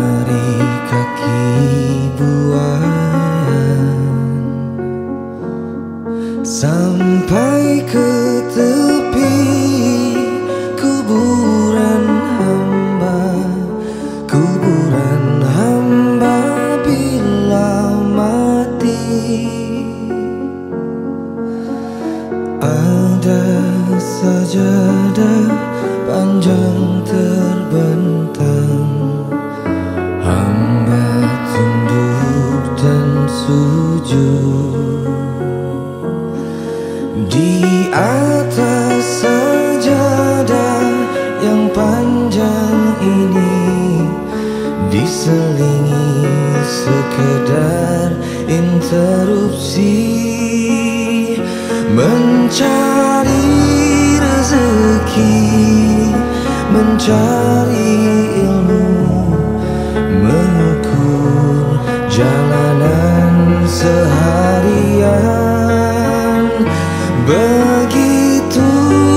dari kaki buaya sampai ke tepi kuburan hamba bila mati. Ada sajadah panjang terbentang, hamba tunduk dan sujud. Di atas sajadah yang panjang ini diselingi sekedar interupsi, mencari rezeki, mencari ilmu, mengukur jalanan seharian. Begitu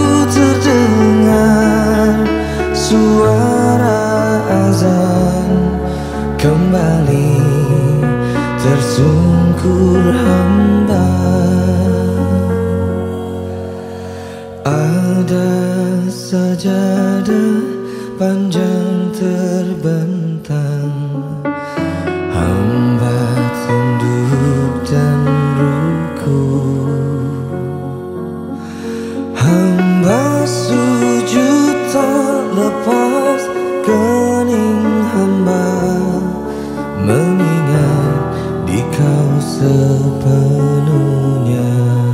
terdengar suara azan, kembali tersungkur hamba. Ada sajadah panjang terbentang, hamba tunduk dan rukuk. Hamba sujud tak lepas kening hamba, mengingat di Kau sepenuhnya.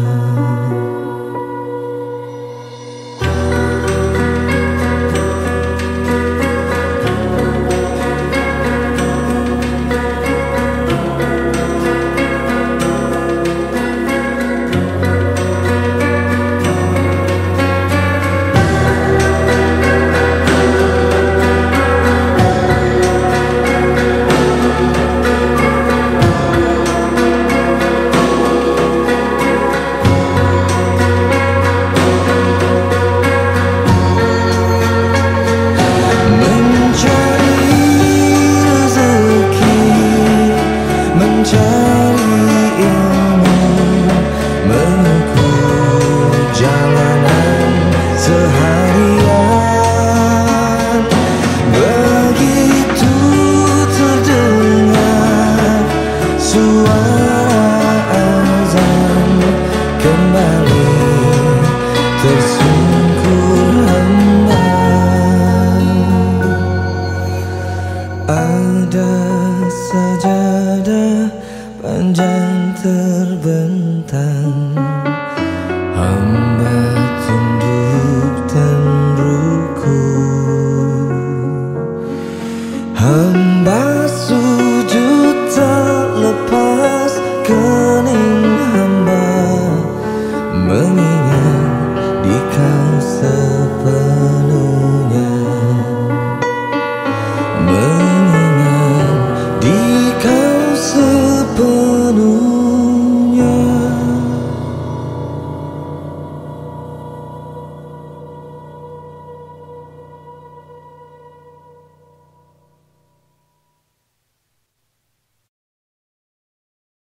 Ada sajadah panjang terbentang,